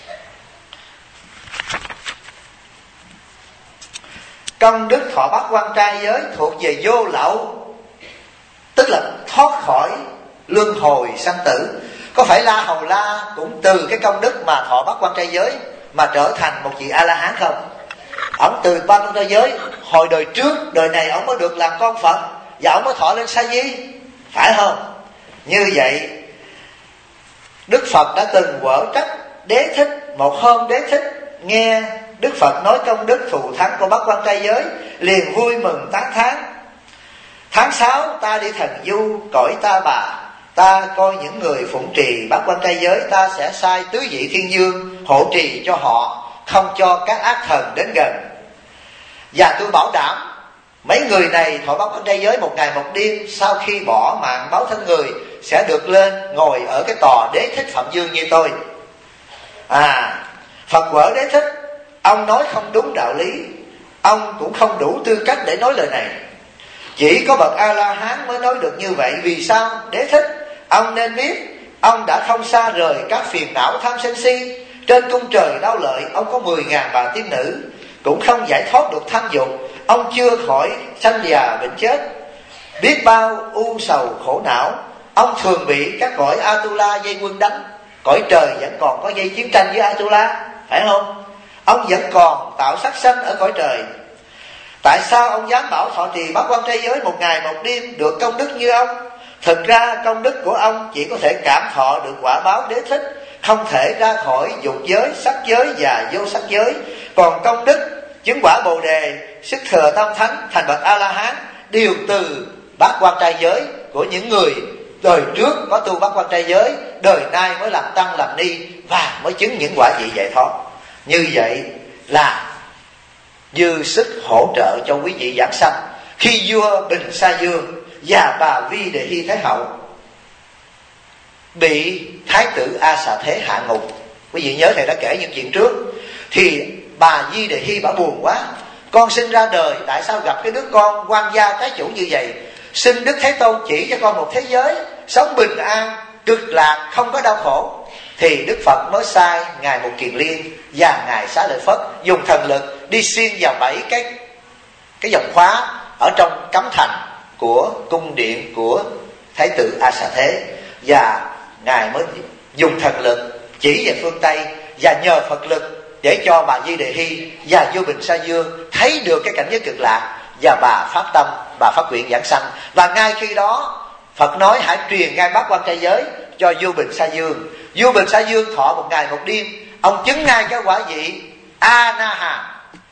công đức Thọ Bát Quan Trai giới thuộc về vô lậu, tức là thoát khỏi luân hồi sanh tử. Có phải La Hầu La cũng từ cái công đức mà thọ Bát Quan Trai giới mà trở thành một vị A-la-hán không? Ông từ Bát Quan Trai giới hồi đời trước, đời này ông mới được làm con Phật, và ông mới thọ lên Sa Di, phải không? Như vậy Đức Phật đã từng quở trách Đế Thích. Một hôm Đế Thích nghe Đức Phật nói công đức thù thắng của Bát Quan Trai giới, liền vui mừng tán thán. Tháng 6 ta đi thần du cõi Ta Bà, ta coi những người phụng trì Bát Quan Trai giới, ta sẽ sai tứ vị thiên dương hộ trì cho họ, không cho các ác thần đến gần. Và tôi bảo đảm mấy người này thọ Bát Quan Trai giới một ngày một đêm, sau khi bỏ mạng báo thân người sẽ được lên ngồi ở cái tòa Đế Thích Phạm Dương như tôi. Phật quở Đế Thích, ông nói không đúng đạo lý, ông cũng không đủ tư cách để nói lời này. Chỉ có bậc A-la-hán mới nói được như vậy. Vì sao? Đế Thích, ông nên biết, ông đã không xa rời các phiền não tham sân si. Trên cung trời đau lợi, ông có 10.000 bà tiên nữ, cũng không giải thoát được tham dục. Ông chưa khỏi sanh già bệnh chết, biết bao u sầu khổ não. Ông thường bị các cõi Atula dây quân đánh. Cõi trời vẫn còn có dây chiến tranh với Atula, phải không? Ông vẫn còn tạo sát sanh ở cõi trời. Tại sao ông dám bảo thọ trì Bát Quan Trai giới một ngày một đêm được công đức như ông? Thực ra công đức của ông chỉ có thể cảm thọ được quả báo Đế Thích, không thể ra khỏi dục giới, sắc giới và vô sắc giới. Còn công đức chứng quả Bồ Đề, sức thừa tâm thánh, thành bậc A-la-hán đều từ Bát Quan Trai giới của những người đời trước có tu Bát Quan Trai giới, đời nay mới làm tăng làm ni và mới chứng những quả vị giải thoát. Như vậy là dư sức hỗ trợ cho quý vị giảng sanh. Khi vua Bình Sa Dương và bà Vi Đề Hy Thái Hậu bị Thái tử A Xà Thế hạ ngục, quý vị nhớ thầy đã kể những chuyện trước, thì bà Vi Đề Hy bà buồn quá. Con sinh ra đời, tại sao gặp cái đứa con quan gia trái chủ như vậy? Xin Đức Thế Tôn chỉ cho con một thế giới sống bình an, cực lạc, không có đau khổ. Thì Đức Phật mới sai Ngài Một Kiền Liên và Ngài Xá Lợi Phất dùng thần lực đi xuyên vào 7 cái vòng khóa ở trong cấm thành của cung điện của Thái tử A Xà Thế, và Ngài mới dùng thần lực chỉ về phương Tây, và nhờ Phật lực để cho bà Di Đề Hy và vua Bình Sa Dương thấy được cái cảnh giới cực lạc, và bà phát tâm, bà phát nguyện giảng sanh. Và ngay khi đó Phật nói hãy truyền ngay Bát Quan Trai giới cho vua Bình Sa Dương. Vua Bình Sa Dương thọ một ngày một đêm, ông chứng ngay cái quả vị A Na Hàm.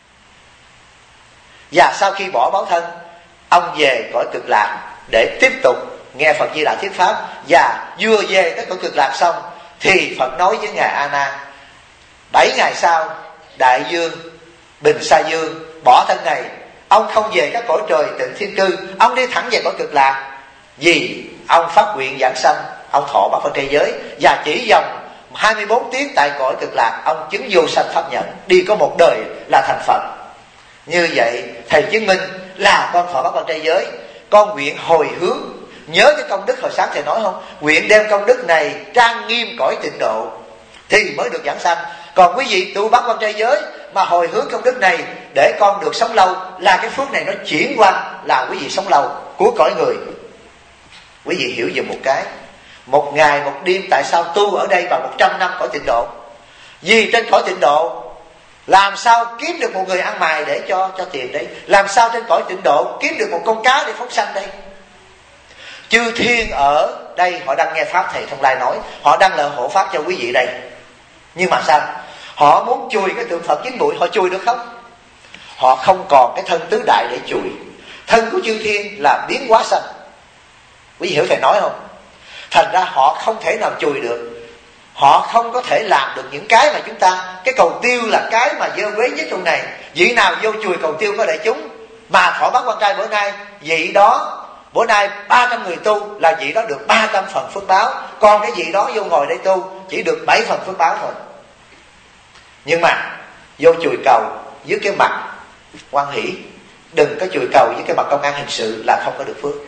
Và sau khi bỏ báo thân, ông về cõi cực lạc để tiếp tục nghe Phật Di Đạo thuyết pháp. Và vừa về tới cõi cực lạc xong thì Phật nói với ngài A Nan. 7 ngày sau, Đại Dương Bình Sa Dương bỏ thân này, ông không về các cõi trời Tịnh Thiên Cư, ông đi thẳng về cõi cực lạc. Vì ông phát nguyện giảng sanh, ông thọ Bát Quan Trai giới, và chỉ dòng 24 tiếng tại cõi cực lạc, ông chứng vô sanh pháp nhận, đi có một đời là thành Phật. Như vậy thầy chứng minh là con thọ Bát Quan Trai giới, con nguyện hồi hướng. Nhớ cái công đức hồi sáng thầy nói không? Nguyện đem công đức này trang nghiêm cõi Tịnh Độ thì mới được giảng sanh. Còn quý vị tu Bát Quan Trai giới mà hồi hướng công đức này để con được sống lâu, là cái phước này nó chuyển qua là quý vị sống lâu của cõi người. Quý vị hiểu dùm một cái, một ngày một đêm tại sao tu ở đây vào 100 năm cõi Tịnh Độ? Vì trên cõi Tịnh Độ làm sao kiếm được một người ăn mày để cho tiền đấy? Làm sao trên cõi Tịnh Độ kiếm được một con cá để phóng sanh đây? Chư thiên ở đây họ đang nghe pháp thầy Thông Lai nói, họ đang lợi hộ pháp cho quý vị đây. Nhưng mà sao? Họ muốn chùi cái tượng Phật chín bụi, họ chùi được không? Họ không còn cái thân tứ đại để chùi. Thân của chư thiên là biến hóa sanh. Quý vị hiểu thầy nói không? Thành ra họ không thể nào chùi được. Họ không có thể làm được những cái mà chúng ta. Cái cầu tiêu là cái mà dơ quế nhất trong này. Vị nào vô chùi cầu tiêu có đại chúng. Mà thọ bát quan trai bữa nay, vị đó bữa nay 300 người tu là vị đó được 300 phần phước báo. Còn cái vị đó vô ngồi đây tu chỉ được 7 phần phước báo thôi. Nhưng mà vô chùi cầu với cái mặt hoan hỷ, đừng có chùi cầu với cái mặt công an hình sự là không có được phước.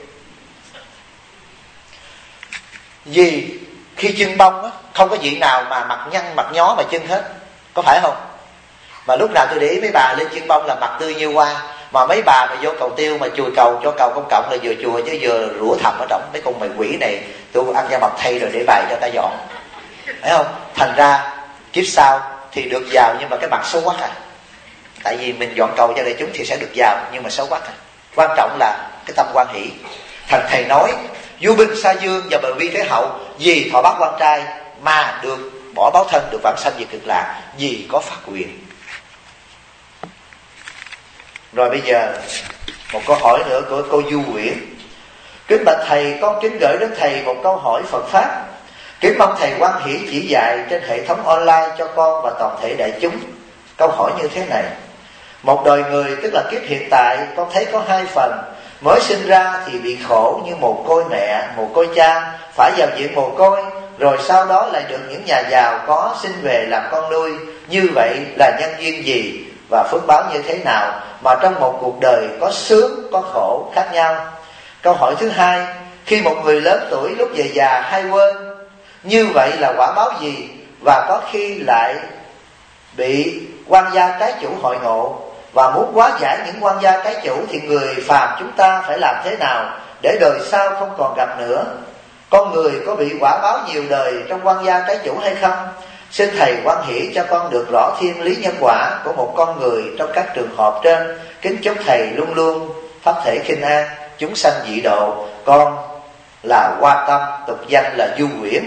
Vì khi chưng bông á, không có vị nào mà mặt nhăn mặt nhó mà chưng hết, có phải không? Mà lúc nào tôi để ý mấy bà lên chưng bông là mặt tươi như hoa. Mà mấy bà mà vô cầu tiêu mà chùi cầu cho cầu công cộng là vừa chùi chứ vừa rủa thầm ở trong. Mấy con mày quỷ này tôi ăn da mập thay rồi để bài cho ta dọn, phải không? Thành ra kiếp sau thì được giàu nhưng mà cái mặt xấu quắc à. Tại vì mình dọn cầu cho đại chúng thì sẽ được giàu nhưng mà xấu quắc à. Quan trọng là cái tâm hoan hỷ. Thành thầy nói vua Binh Sa Dương và Bờ Vi Thế Hậu vì thọ bát quan trai mà được bỏ báo thân, được vãng sanh về Cực Lạc, vì có phát nguyện. Rồi bây giờ một câu hỏi nữa của cô Du Nguyễn. Kính bạch thầy, con kính gửi đến thầy một câu hỏi Phật pháp. Kính mong thầy hoan hỷ chỉ dạy trên hệ thống online cho con và toàn thể đại chúng. Câu hỏi như thế này: một đời người, tức là kiếp hiện tại, con thấy có hai phần. Mới sinh ra thì bị khổ như mồ côi mẹ, mồ côi cha, phải vào viện mồ côi. Rồi sau đó lại được những nhà giàu có sinh về làm con nuôi. Như vậy là nhân duyên gì và phước báo như thế nào mà trong một cuộc đời có sướng có khổ khác nhau? Câu hỏi thứ hai: khi một người lớn tuổi lúc về già hay quên, như vậy là quả báo gì? Và có khi lại bị quan gia trái chủ hội ngộ, và muốn hóa giải những quan gia trái chủ thì người phàm chúng ta phải làm thế nào để đời sau không còn gặp nữa? Con người có bị quả báo nhiều đời trong quan gia trái chủ hay không? Xin thầy hoan hỷ cho con được rõ thiên lý nhân quả của một con người trong các trường hợp trên. Kính chúc thầy luôn luôn pháp thể khinh an, chúng sanh dị độ. Con là Hoa Tâm, tục danh là Du Nguyễn.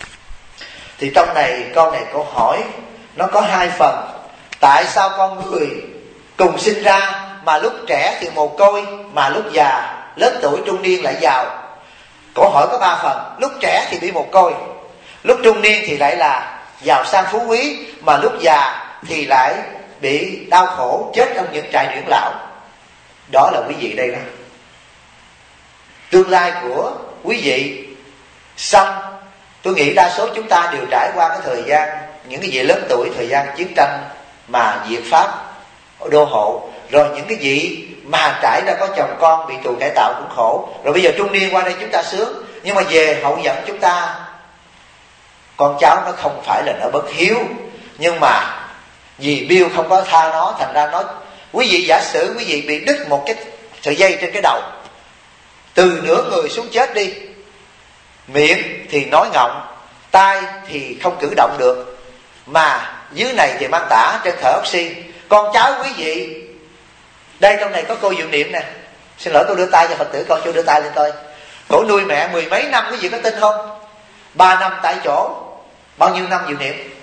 Thì trong này câu này câu hỏi nó có hai phần. Tại sao con người cùng sinh ra mà lúc trẻ thì mồ côi, mà lúc già lớn tuổi trung niên lại giàu? Câu hỏi có ba phần. Lúc trẻ thì bị mồ côi, lúc trung niên thì lại là giàu sang phú quý, mà lúc già thì lại bị đau khổ chết trong những trại dưỡng lão. Đó là quý vị đây đó. Tương lai của quý vị xong, tôi nghĩ đa số chúng ta đều trải qua cái thời gian, những cái vị lớn tuổi, thời gian chiến tranh mà diệt Pháp đô hộ. Rồi những cái vị mà trải ra có chồng con bị tù cải tạo cũng khổ. Rồi bây giờ trung niên qua đây chúng ta sướng. Nhưng mà về hậu dẫn chúng ta, con cháu nó không phải là nó bất hiếu, nhưng mà vì Bill không có tha nó, thành ra nó. Quý vị giả sử quý vị bị đứt một cái sợi dây trên cái đầu, từ nửa người xuống chết đi, miệng thì nói ngọng, tai thì không cử động được, mà dưới này thì mang tả, trên thở oxy. Con cháu quý vị đây, trong này có cô Diệu Niệm nè. Xin lỗi, cô đưa tay cho Phật tử con, cho đưa tay lên coi. Cổ nuôi mẹ 10 mấy năm, quý vị có tin không? 3 năm tại chỗ. Bao nhiêu năm Diệu Niệm?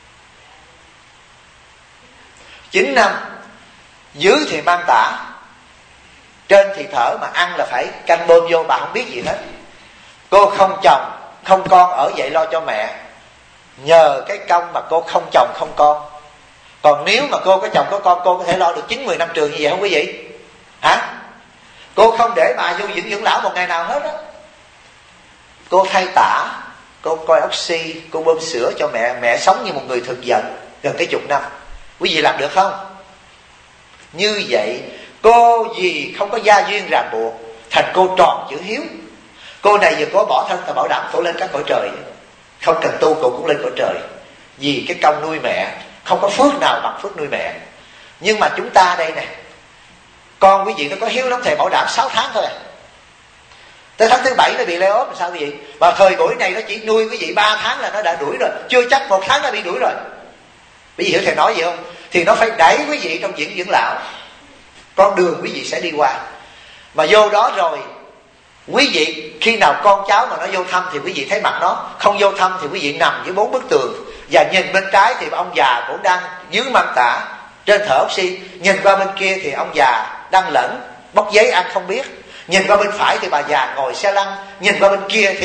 9 năm. Dưới thì mang tả, trên thì thở, mà ăn là phải canh bơm vô, bà không biết gì hết. Cô không chồng không con, ở vậy lo cho mẹ. Nhờ cái công mà cô không chồng không con. Còn nếu mà cô có chồng có con, cô có thể lo được 9-10 năm trường như vậy không quý vị? Hả? Cô không để bà vô viện dưỡng lão một ngày nào hết á. Cô thay tả, cô coi oxy, cô bơm sữa cho mẹ. Mẹ sống như một người thực vật gần cái chục năm. Quý vị làm được không? Như vậy cô vì không có gia duyên ràng buộc, thành cô tròn chữ hiếu. Cô này vừa có bỏ thân, ta bảo đảm cô lên các cõi trời. Không cần tu cô cũng lên cõi trời. Vì cái công nuôi mẹ, không có phước nào bằng phước nuôi mẹ. Nhưng mà chúng ta đây nè, con quý vị nó có hiếu lắm, thầy bảo đảm 6 tháng thôi à. Tới tháng thứ 7 nó bị lây ốm làm sao quý vị? Và thời buổi này nó chỉ nuôi quý vị 3 tháng là nó đã đuổi rồi. Chưa chắc 1 tháng nó bị đuổi rồi. Quý vị hiểu thầy nói gì không? Thì nó phải đẩy quý vị trong viện dưỡng lão. Con đường quý vị sẽ đi qua. Mà vô đó rồi, quý vị khi nào con cháu mà nó vô thăm thì quý vị thấy mặt nó. Không vô thăm thì quý vị nằm dưới 4 bức tường. Và nhìn bên trái thì ông già cũng đang dưới mang tả, trên thở oxy. Nhìn qua bên kia thì ông già đang lẫn, bóc giấy ăn không biết. Nhìn qua bên phải thì bà già ngồi xe lăn. Nhìn qua bên kia thì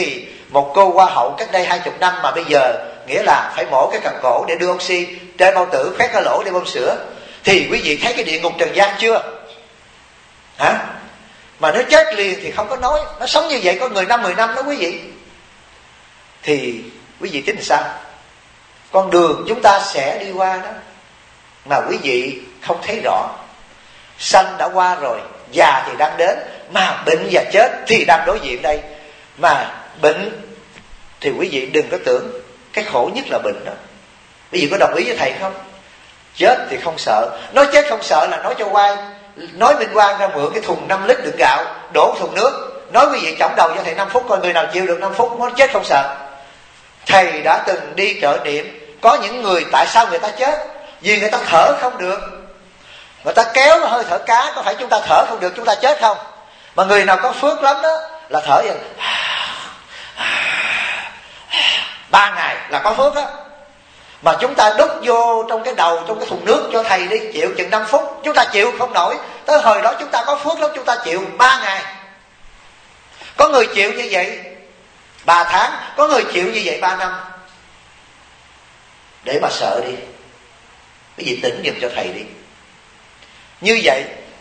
một cô hoa hậu cách đây 20 năm mà bây giờ nghĩa là phải mổ cái cần cổ để đưa oxy, trên bao tử khoét cái lỗ để bơm sữa, thì quý vị thấy cái địa ngục trần gian chưa? Hả? Mà nó chết liền thì không có nói, nó sống như vậy có 10 năm 10 năm đó quý vị. Thì quý vị tính sao? Con đường chúng ta sẽ đi qua đó mà quý vị không thấy rõ. Sanh đã qua rồi, già thì đang đến, mà bệnh và chết thì đang đối diện đây. Mà bệnh thì quý vị đừng có tưởng cái khổ nhất là bệnh đó. Quý vị có đồng ý với thầy không? Chết thì không sợ. Nói chết không sợ là nói cho quay, nói Minh Quang ra mượn cái thùng 5 lít đựng gạo, đổ thùng nước, nói quý vị chổng đầu cho thầy 5 phút coi người nào chịu được 5 phút. Nói chết không sợ. Thầy đã từng đi trợ niệm, có những người tại sao người ta chết? Vì người ta thở không được, người ta kéo hơi thở cá. Có phải chúng ta thở không được chúng ta chết không? Mà người nào có phước lắm đó là thở vậy 3 ngày là có phước á. Mà chúng ta đút vô trong cái đầu, trong cái thùng nước cho thầy đi, chịu chừng 5 phút. Chúng ta chịu không nổi. Tới hồi đó chúng ta có phước lắm, chúng ta chịu 3 ngày. Có người chịu như vậy 3 tháng, có người chịu như vậy 3 năm. Để mà sợ đi, cái gì tỉnh giùm cho thầy đi. Như vậy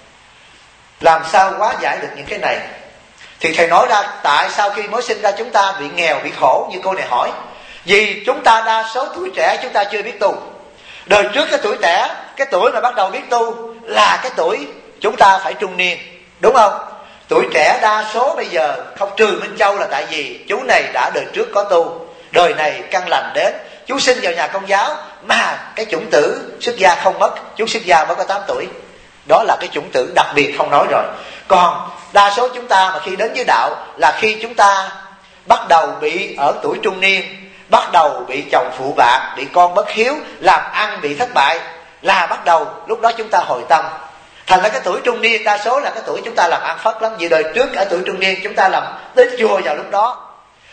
làm sao hóa giải được những cái này? Thì thầy nói ra tại sao khi mới sinh ra chúng ta bị nghèo, bị khổ như cô này hỏi. Vì chúng ta đa số tuổi trẻ chúng ta chưa biết tu. Đời trước cái tuổi trẻ, cái tuổi mà bắt đầu biết tu là cái tuổi chúng ta phải trung niên, đúng không? Tuổi trẻ đa số bây giờ, không trừ Minh Châu, là tại vì chú này đã đời trước có tu, đời này căn lành đến. Chú sinh vào nhà Công giáo mà cái chủng tử xuất gia không mất. Chú xuất gia mới có 8 tuổi. Đó là cái chủng tử đặc biệt không nói rồi. Còn đa số chúng ta mà khi đến với đạo là khi chúng ta bắt đầu bị ở tuổi trung niên, bắt đầu bị chồng phụ bạc, bị con bất hiếu, làm ăn bị thất bại, là bắt đầu lúc đó chúng ta hồi tâm. Thành ra cái tuổi trung niên đa số là cái tuổi chúng ta làm ăn phất lắm. Vì đời trước ở tuổi trung niên chúng ta làm đến chùa vào lúc đó.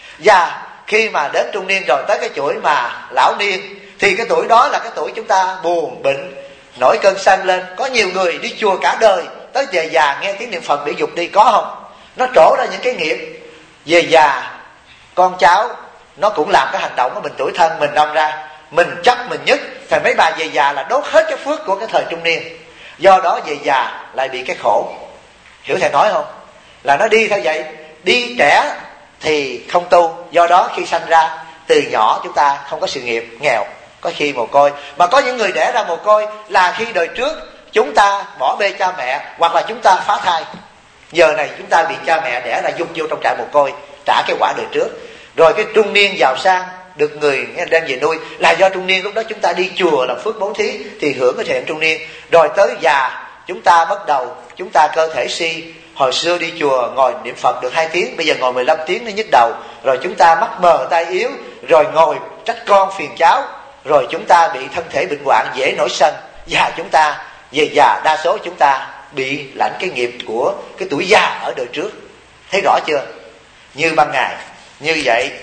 Và khi mà đến trung niên rồi tới cái tuổi mà lão niên, thì cái tuổi đó là cái tuổi chúng ta buồn bệnh, nổi cơn sân lên. Có nhiều người đi chùa cả đời, tới về già nghe tiếng niệm Phật bị dục đi, có không? Nó trổ ra những cái nghiệp. Về già con cháu nó cũng làm cái hành động của mình, tuổi thân mình đâm ra, mình chấp mình nhất. Thì mấy bà về già là đốt hết cái phước của cái thời trung niên. Do đó về già lại bị cái khổ. Hiểu thầy nói không? Là nó đi theo vậy. Đi trẻ thì không tu, do đó khi sanh ra từ nhỏ chúng ta không có sự nghiệp, nghèo, có khi mồ côi. Mà có những người đẻ ra mồ côi là khi đời trước chúng ta bỏ bê cha mẹ, hoặc là chúng ta phá thai. Giờ này chúng ta bị cha mẹ đẻ ra dung vô trong trại mồ côi, trả cái quả đời trước. Rồi cái trung niên giàu sang được người đem về nuôi, là do trung niên lúc đó chúng ta đi chùa làm phước bố thí thì hưởng cái thời trung niên. Rồi tới già chúng ta bắt đầu, chúng ta cơ thể suy. Hồi xưa đi chùa ngồi niệm Phật được 2 tiếng, bây giờ ngồi 15 tiếng nó nhức đầu. Rồi chúng ta mắt mờ tay yếu, rồi ngồi trách con phiền cháu, rồi chúng ta bị thân thể bệnh hoạn, dễ nổi sân. Và chúng ta về già đa số chúng ta bị lãnh cái nghiệp của cái tuổi già ở đời trước. Thấy rõ chưa? Như ban ngày. Như vậy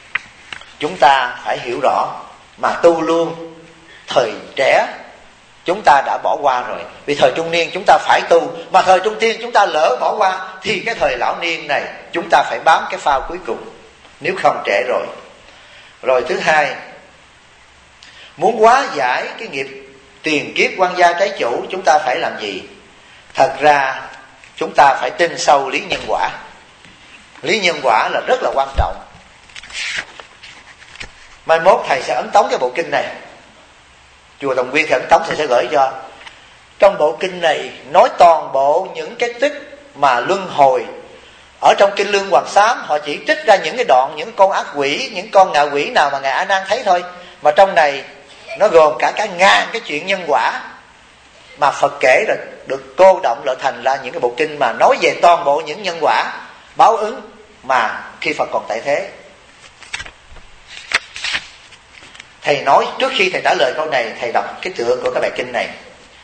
chúng ta phải hiểu rõ mà tu luôn. Thời trẻ chúng ta đã bỏ qua rồi, vì thời trung niên chúng ta phải tu. Mà thời trung niên chúng ta lỡ bỏ qua thì cái thời lão niên này chúng ta phải bám cái phao cuối cùng, nếu không trễ rồi. Rồi thứ hai, muốn hóa giải cái nghiệp tiền kiếp quan gia trái chủ, chúng ta phải làm gì? Thật ra chúng ta phải tin sâu lý nhân quả. Lý nhân quả là rất là quan trọng. Mai mốt thầy sẽ ấn tống cái bộ kinh này, chùa Đồng Nguyên thì ấn tống thầy sẽ gửi cho. Trong bộ kinh này nói toàn bộ những cái tích mà luân hồi. Ở trong kinh Lương Hoàng Sám họ chỉ trích ra những cái đoạn, những con ác quỷ, những con ngạ quỷ nào mà ngài A Nan thấy thôi. Mà trong này nó gồm cả ngàn cái chuyện nhân quả mà Phật kể rồi được cô động lại thành ra những cái bộ kinh mà nói về toàn bộ những nhân quả báo ứng mà khi Phật còn tại thế. Thầy nói trước khi thầy trả lời câu này, thầy đọc cái tựa của cái bài kinh này.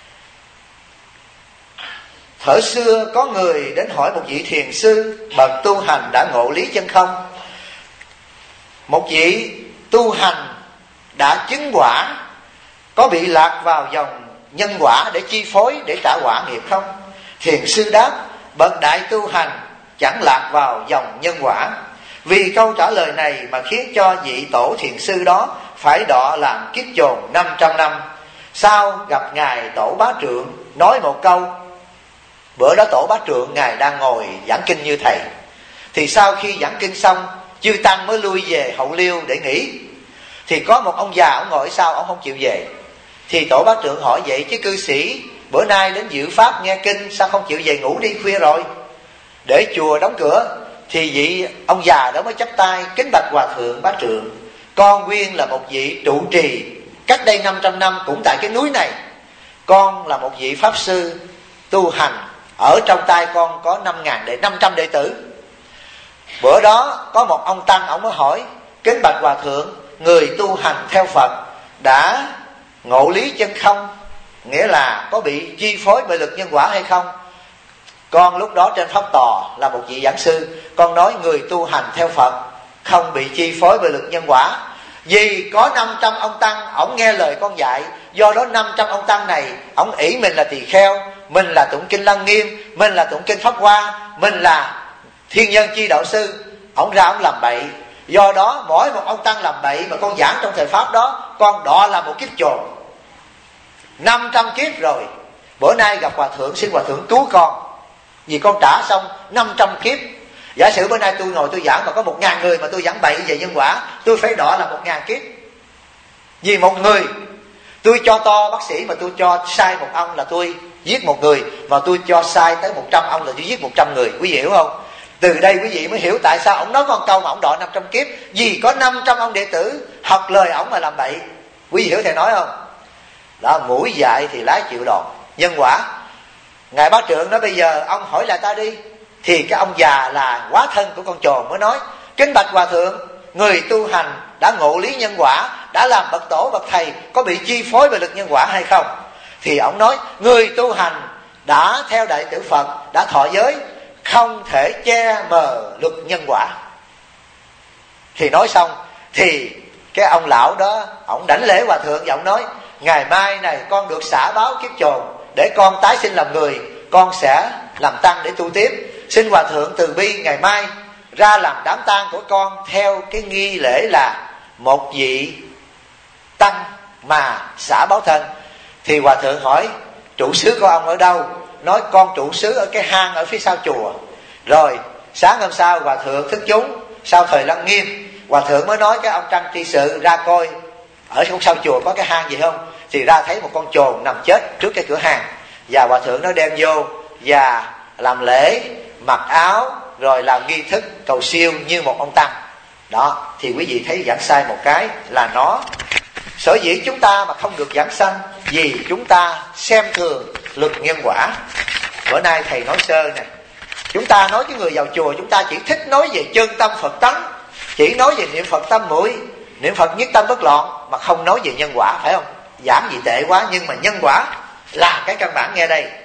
Thuở xưa có người đến hỏi một vị thiền sư bậc tu hành đã ngộ lý chân không. Một vị tu hành đã chứng quả có bị lạc vào dòng nhân quả để chi phối, để trả quả nghiệp không? Thiền sư đáp: bậc đại tu hành chẳng lạc vào dòng nhân quả. Vì câu trả lời này mà khiến cho vị tổ thiền sư đó phải đọa làm kiếp chồn 500 năm. Sau gặp ngài Tổ Bá Trượng nói một câu. Bữa đó Tổ Bá Trượng ngài đang ngồi giảng kinh như thầy. Thì sau khi giảng kinh xong, chư tăng mới lui về hậu liêu để nghỉ. Thì có một ông già, ông ngồi sau, ông không chịu về. Thì Tổ Bá Trượng hỏi vậy chứ cư sĩ bữa nay đến dự pháp nghe kinh, sao không chịu về ngủ đi, khuya rồi, để chùa đóng cửa. Thì vị ông già đó mới chắp tay kính bạch Hòa Thượng Bá Trượng, con nguyên là một vị trụ trì cách đây 500 năm cũng tại cái núi này. Con là một vị pháp sư tu hành, ở trong tay con có 500 đệ tử. Bữa đó có một ông tăng, ông mới hỏi kính bạch Hòa Thượng, người tu hành theo Phật đã ngộ lý chân không, nghĩa là có bị chi phối bởi lực nhân quả hay không? Con lúc đó trên pháp tòa là một vị giảng sư, con nói người tu hành theo Phật không bị chi phối bởi lực nhân quả. Vì có 500 ông tăng, ổng nghe lời con dạy, do đó 500 ông tăng này, ổng ỷ mình là tỳ kheo, mình là tụng kinh Lăng Nghiêm, mình là tụng kinh Pháp Hoa, mình là thiên nhân chi đạo sư, ổng ra ổng làm bậy. Do đó mỗi một ông tăng làm bậy mà con giảng trong thời pháp đó, con đọa là một kiếp chồn 500 kiếp rồi. Bữa nay gặp Hòa Thượng, xin Hòa Thượng cứu con, vì con trả xong 500 kiếp. Giả sử bữa nay tôi ngồi tôi giảng mà có 1.000 người mà tôi giảng bậy về nhân quả, tôi phải đọa là 1.000 kiếp. Vì một người tôi cho to bác sĩ mà tôi cho sai một ông là tôi giết một người, mà tôi cho sai tới 100 ông là tôi giết 100 người. Quý vị hiểu không? Từ đây quý vị mới hiểu tại sao ông nói con câu mà ông đọa 500 kiếp. Vì có 500 ông đệ tử học lời ông mà làm bậy. Quý vị hiểu thầy nói không? Đó, mũi dại thì lái chịu đòn. Nhân quả. Ngài Bá Trượng nói bây giờ ông hỏi lại ta đi. Thì cái ông già là quá thân của con trồn mới nói kính bạch Hòa Thượng, người tu hành đã ngộ lý nhân quả, đã làm bậc tổ bậc thầy, có bị chi phối bởi lực nhân quả hay không? Thì ông nói người tu hành đã theo đại tử Phật, đã thọ giới, không thể che mờ luật nhân quả. Thì nói xong thì cái ông lão đó ông đảnh lễ Hòa Thượng và ông nói ngày mai này con được xả báo kiếp chồn, để con tái sinh làm người, con sẽ làm tăng để tu tiếp. Xin Hòa Thượng từ bi ngày mai ra làm đám tang của con theo cái nghi lễ là một vị tăng mà xả báo thân. Thì Hòa Thượng hỏi trụ xứ của ông ở đâu? Nói con trụ xứ ở cái hang ở phía sau chùa. Rồi sáng hôm sau Hòa Thượng thức chúng sau thời Lăng Nghiêm, Hòa Thượng mới nói cái ông Trăng Tri Sự ra coi ở sau chùa có cái hang gì không. Thì ra thấy một con chồn nằm chết trước cái cửa hang, và Hòa Thượng nó đem vô và làm lễ, mặc áo, rồi làm nghi thức cầu siêu như một ông tăng. Đó, thì quý vị thấy giảng sai một cái là nó. Sở dĩ chúng ta mà không được giảng sanh vì chúng ta xem thường luật nhân quả. Bữa nay thầy nói sơ nè, chúng ta nói cái người vào chùa chúng ta chỉ thích nói về chân tâm Phật tánh, chỉ nói về niệm Phật tâm muội, niệm Phật nhất tâm bất loạn, mà không nói về nhân quả, phải không? Giảng gì tệ quá, nhưng mà nhân quả là cái căn bản nghe đây.